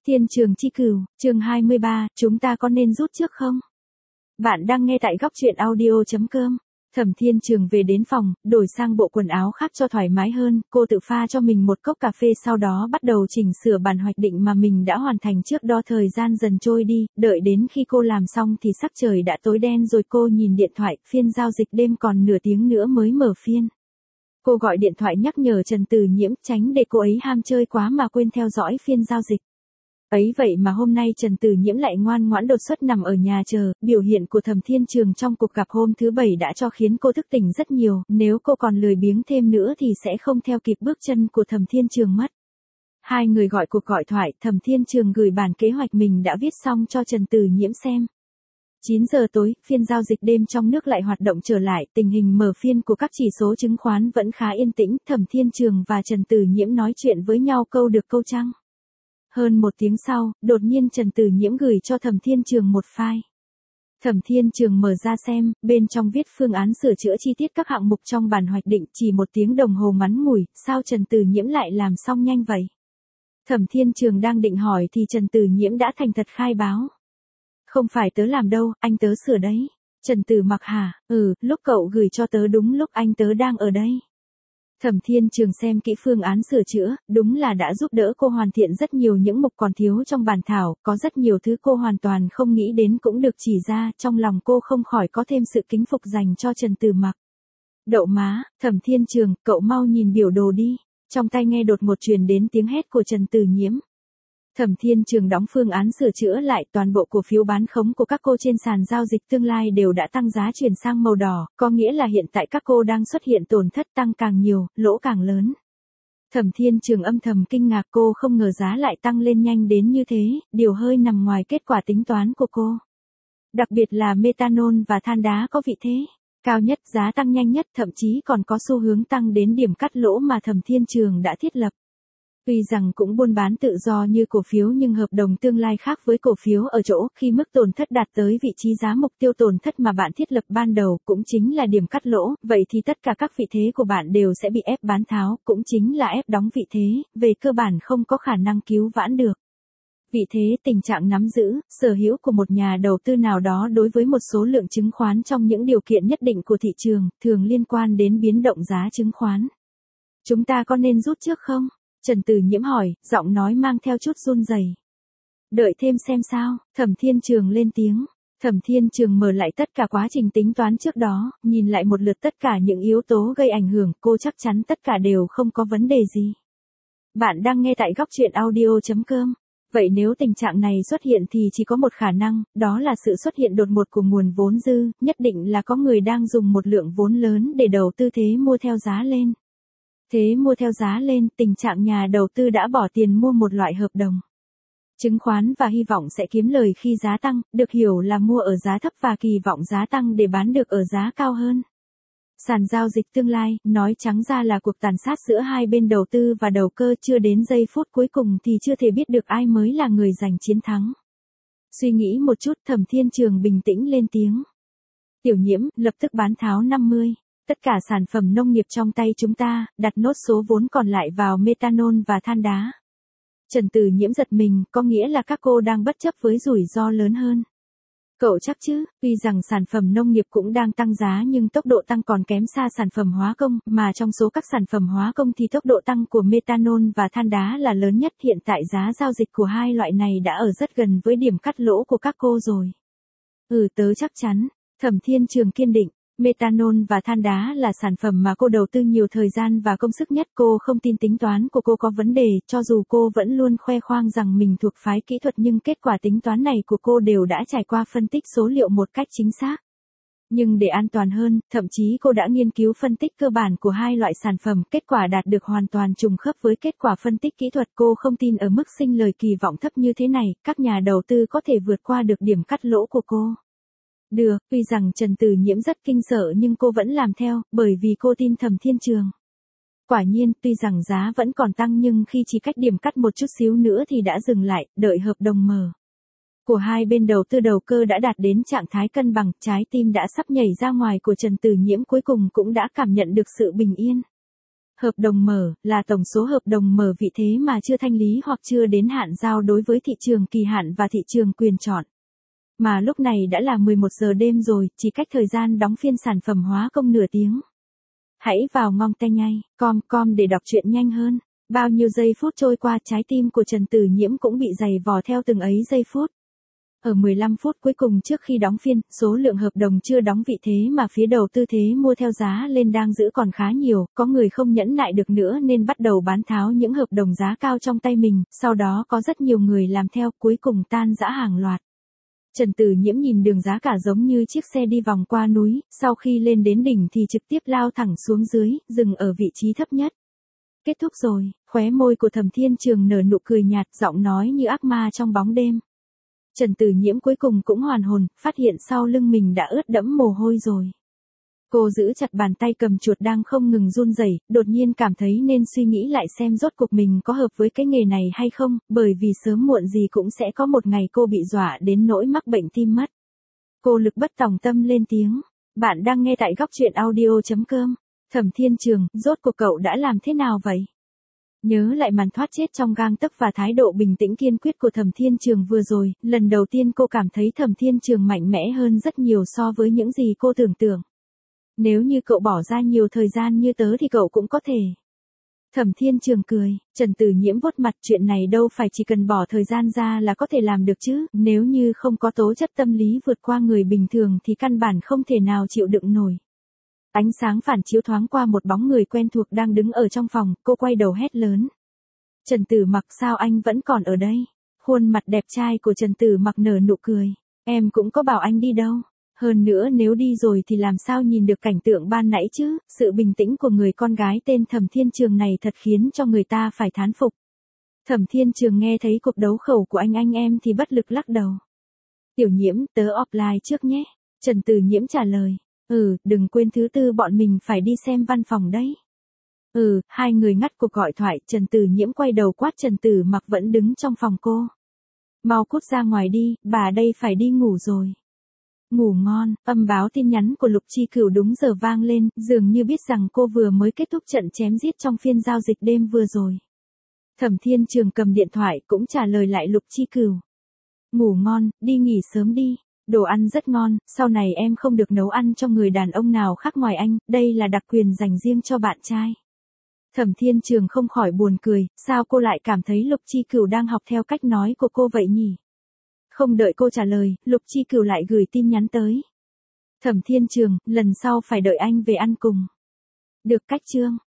Thiên trường chi cửu, chương 23, chúng ta có nên rút trước không? Bạn đang nghe tại góc truyện audio.com. Thẩm Thiên Trường về đến phòng, đổi sang bộ quần áo khác cho thoải mái hơn, cô tự pha cho mình một cốc cà phê sau đó bắt đầu chỉnh sửa bản hoạch định mà mình đã hoàn thành trước đó. Thời gian dần trôi đi, đợi đến khi cô làm xong thì sắc trời đã tối đen rồi. Cô nhìn điện thoại, phiên giao dịch đêm còn nửa tiếng nữa mới mở phiên. Cô gọi điện thoại nhắc nhở Trần Tử Nhiễm, tránh để cô ấy ham chơi quá mà quên theo dõi phiên giao dịch. Ấy vậy mà hôm nay Trần Tử Nhiễm lại ngoan ngoãn đột xuất nằm ở nhà chờ. Biểu hiện của Thẩm Thiên Trường trong cuộc gặp hôm thứ Bảy đã cho khiến cô thức tỉnh rất nhiều, nếu cô còn lười biếng thêm nữa thì sẽ không theo kịp bước chân của Thẩm Thiên Trường mất. Hai người gọi cuộc gọi thoại, Thẩm Thiên Trường gửi bản kế hoạch mình đã viết xong cho Trần Tử Nhiễm xem. 9 giờ tối, phiên giao dịch đêm trong nước lại hoạt động trở lại, tình hình mở phiên của các chỉ số chứng khoán vẫn khá yên tĩnh. Thẩm Thiên Trường và Trần Tử Nhiễm nói chuyện với nhau câu được câu trăng. Hơn một tiếng sau, đột nhiên Trần Tử Nhiễm gửi cho Thẩm Thiên Trường một file. Thẩm Thiên Trường mở ra xem, bên trong viết phương án sửa chữa chi tiết các hạng mục trong bản hoạch định. Chỉ một tiếng đồng hồ ngắn ngủi, sao Trần Tử Nhiễm lại làm xong nhanh vậy? Thẩm Thiên Trường đang định hỏi thì Trần Tử Nhiễm đã thành thật khai báo. Không phải tớ làm đâu, anh tớ sửa đấy. Trần Tử Mặc hả? Lúc cậu gửi cho tớ đúng lúc anh tớ đang ở đây. Thẩm Thiên Trường xem kỹ phương án sửa chữa, đúng là đã giúp đỡ cô hoàn thiện rất nhiều những mục còn thiếu trong bản thảo, có rất nhiều thứ cô hoàn toàn không nghĩ đến cũng được chỉ ra, trong lòng cô không khỏi có thêm sự kính phục dành cho Trần Tử Mặc. Đậu má, Thẩm Thiên Trường, cậu mau nhìn biểu đồ đi. Trong tai nghe đột ngột truyền đến tiếng hét của Trần Tử Nhiễm. Thẩm Thiên Trường đóng phương án sửa chữa lại, toàn bộ cổ phiếu bán khống của các cô trên sàn giao dịch tương lai đều đã tăng giá chuyển sang màu đỏ, có nghĩa là hiện tại các cô đang xuất hiện tổn thất, tăng càng nhiều, lỗ càng lớn. Thẩm Thiên Trường âm thầm kinh ngạc, cô không ngờ giá lại tăng lên nhanh đến như thế, điều hơi nằm ngoài kết quả tính toán của cô. Đặc biệt là methanol và than đá có vị thế cao nhất, giá tăng nhanh nhất, thậm chí còn có xu hướng tăng đến điểm cắt lỗ mà Thẩm Thiên Trường đã thiết lập. Tuy rằng cũng buôn bán tự do như cổ phiếu nhưng hợp đồng tương lai khác với cổ phiếu ở chỗ khi mức tổn thất đạt tới vị trí giá mục tiêu tổn thất mà bạn thiết lập ban đầu cũng chính là điểm cắt lỗ, vậy thì tất cả các vị thế của bạn đều sẽ bị ép bán tháo, cũng chính là ép đóng vị thế, về cơ bản không có khả năng cứu vãn được. Vị thế, tình trạng nắm giữ, sở hữu của một nhà đầu tư nào đó đối với một số lượng chứng khoán trong những điều kiện nhất định của thị trường, thường liên quan đến biến động giá chứng khoán. Chúng ta có nên rút trước không? Trần Tử Nhiễm hỏi, giọng nói mang theo chút run rẩy. Đợi thêm xem sao, Thẩm Thiên Trường lên tiếng. Thẩm Thiên Trường mở lại tất cả quá trình tính toán trước đó, nhìn lại một lượt tất cả những yếu tố gây ảnh hưởng, cô chắc chắn tất cả đều không có vấn đề gì. Bạn đang nghe tại góc truyện audio.com. Vậy nếu tình trạng này xuất hiện thì chỉ có một khả năng, đó là sự xuất hiện đột ngột của nguồn vốn dư, nhất định là có người đang dùng một lượng vốn lớn để đầu tư thế mua theo giá lên. Thế mua theo giá lên, tình trạng nhà đầu tư đã bỏ tiền mua một loại hợp đồng chứng khoán và hy vọng sẽ kiếm lời khi giá tăng, được hiểu là mua ở giá thấp và kỳ vọng giá tăng để bán được ở giá cao hơn. Sàn giao dịch tương lai, nói trắng ra là cuộc tàn sát giữa hai bên đầu tư và đầu cơ, chưa đến giây phút cuối cùng thì chưa thể biết được ai mới là người giành chiến thắng. Suy nghĩ một chút, Thẩm Thiên Trường bình tĩnh lên tiếng. Tiểu Nhiễm, lập tức bán tháo 50. Tất cả sản phẩm nông nghiệp trong tay chúng ta, đặt nốt số vốn còn lại vào methanol và than đá. Trần Tử Nhiễm giật mình, có nghĩa là các cô đang bất chấp với rủi ro lớn hơn. Cậu chắc chứ, tuy rằng sản phẩm nông nghiệp cũng đang tăng giá nhưng tốc độ tăng còn kém xa sản phẩm hóa công, mà trong số các sản phẩm hóa công thì tốc độ tăng của methanol và than đá là lớn nhất. Hiện tại giá giao dịch của hai loại này đã ở rất gần với điểm cắt lỗ của các cô rồi. Tớ chắc chắn, Thẩm Thiên Trường kiên định. Methanol và than đá là sản phẩm mà cô đầu tư nhiều thời gian và công sức nhất. Cô không tin tính toán của cô có vấn đề, cho dù cô vẫn luôn khoe khoang rằng mình thuộc phái kỹ thuật nhưng kết quả tính toán này của cô đều đã trải qua phân tích số liệu một cách chính xác. Nhưng để an toàn hơn, thậm chí cô đã nghiên cứu phân tích cơ bản của hai loại sản phẩm, kết quả đạt được hoàn toàn trùng khớp với kết quả phân tích kỹ thuật. Cô không tin ở mức sinh lời kỳ vọng thấp như thế này, các nhà đầu tư có thể vượt qua được điểm cắt lỗ của cô. Được, tuy rằng Trần Tử Nhiễm rất kinh sợ nhưng cô vẫn làm theo, bởi vì cô tin Thẩm Thiên Trường. Quả nhiên, tuy rằng giá vẫn còn tăng nhưng khi chỉ cách điểm cắt một chút xíu nữa thì đã dừng lại, đợi hợp đồng mở của hai bên đầu tư đầu cơ đã đạt đến trạng thái cân bằng, trái tim đã sắp nhảy ra ngoài của Trần Tử Nhiễm cuối cùng cũng đã cảm nhận được sự bình yên. Hợp đồng mở, là tổng số hợp đồng mở vị thế mà chưa thanh lý hoặc chưa đến hạn giao đối với thị trường kỳ hạn và thị trường quyền chọn. Mà lúc này đã là 11 giờ đêm rồi, chỉ cách thời gian đóng phiên sản phẩm hóa công nửa tiếng. Hãy vào ngong tay ngay, com để đọc truyện nhanh hơn. Bao nhiêu giây phút trôi qua, trái tim của Trần Tử Nhiễm cũng bị giày vò theo từng ấy giây phút. Ở 15 phút cuối cùng trước khi đóng phiên, số lượng hợp đồng chưa đóng vị thế mà phía đầu tư thế mua theo giá lên đang giữ còn khá nhiều, có người không nhẫn nại được nữa nên bắt đầu bán tháo những hợp đồng giá cao trong tay mình, sau đó có rất nhiều người làm theo, cuối cùng tan rã hàng loạt. Trần Tử Nhiễm nhìn đường giá cả giống như chiếc xe đi vòng qua núi, sau khi lên đến đỉnh thì trực tiếp lao thẳng xuống dưới, dừng ở vị trí thấp nhất. Kết thúc rồi, khóe môi của Thẩm Thiên Trường nở nụ cười nhạt, giọng nói như ác ma trong bóng đêm. Trần Tử Nhiễm cuối cùng cũng hoàn hồn, phát hiện sau lưng mình đã ướt đẫm mồ hôi rồi. Cô giữ chặt bàn tay cầm chuột đang không ngừng run rẩy, đột nhiên cảm thấy nên suy nghĩ lại xem rốt cuộc mình có hợp với cái nghề này hay không, bởi vì sớm muộn gì cũng sẽ có một ngày cô bị dọa đến nỗi mắc bệnh tim mất. Cô lực bất tòng tâm lên tiếng. Bạn đang nghe tại góc truyện audio.com. Thẩm Thiên Trường, rốt cuộc cậu đã làm thế nào vậy? Nhớ lại màn thoát chết trong gang tấc và thái độ bình tĩnh kiên quyết của Thẩm Thiên Trường vừa rồi, lần đầu tiên cô cảm thấy Thẩm Thiên Trường mạnh mẽ hơn rất nhiều so với những gì cô tưởng tượng. Nếu như cậu bỏ ra nhiều thời gian như tớ thì cậu cũng có thể. Thẩm Thiên Trường cười, Trần Tử Nhiễm vuốt mặt, chuyện này đâu phải chỉ cần bỏ thời gian ra là có thể làm được chứ, nếu như không có tố chất tâm lý vượt qua người bình thường thì căn bản không thể nào chịu đựng nổi. Ánh sáng phản chiếu thoáng qua một bóng người quen thuộc đang đứng ở trong phòng, cô quay đầu hét lớn. Trần Tử Mặc, sao anh vẫn còn ở đây? Khuôn mặt đẹp trai của Trần Tử Mặc nở nụ cười. Em cũng có bảo anh đi đâu. Hơn nữa nếu đi rồi thì làm sao nhìn được cảnh tượng ban nãy chứ, sự bình tĩnh của người con gái tên Thẩm Thiên Trường này thật khiến cho người ta phải thán phục. Thẩm Thiên Trường nghe thấy cuộc đấu khẩu của anh em thì bất lực lắc đầu. Tiểu Nhiễm, tớ offline trước nhé. Trần Tử Nhiễm trả lời. Đừng quên thứ tư bọn mình phải đi xem văn phòng đấy. Hai người ngắt cuộc gọi thoại, Trần Tử Nhiễm quay đầu quát Trần Tử Mặc vẫn đứng trong phòng cô. Mau cút ra ngoài đi, bà đây phải đi ngủ rồi. Ngủ ngon, âm báo tin nhắn của Lục Chi Cửu đúng giờ vang lên, dường như biết rằng cô vừa mới kết thúc trận chém giết trong phiên giao dịch đêm vừa rồi. Thẩm Thiên Trường cầm điện thoại cũng trả lời lại Lục Chi Cửu. Ngủ ngon, đi nghỉ sớm đi. Đồ ăn rất ngon, sau này em không được nấu ăn cho người đàn ông nào khác ngoài anh, đây là đặc quyền dành riêng cho bạn trai. Thẩm Thiên Trường không khỏi buồn cười, sao cô lại cảm thấy Lục Chi Cửu đang học theo cách nói của cô vậy nhỉ? Không đợi cô trả lời, Lục Chi Cửu lại gửi tin nhắn tới. Thẩm Thiên Trường, lần sau phải đợi anh về ăn cùng. Được cách Trương.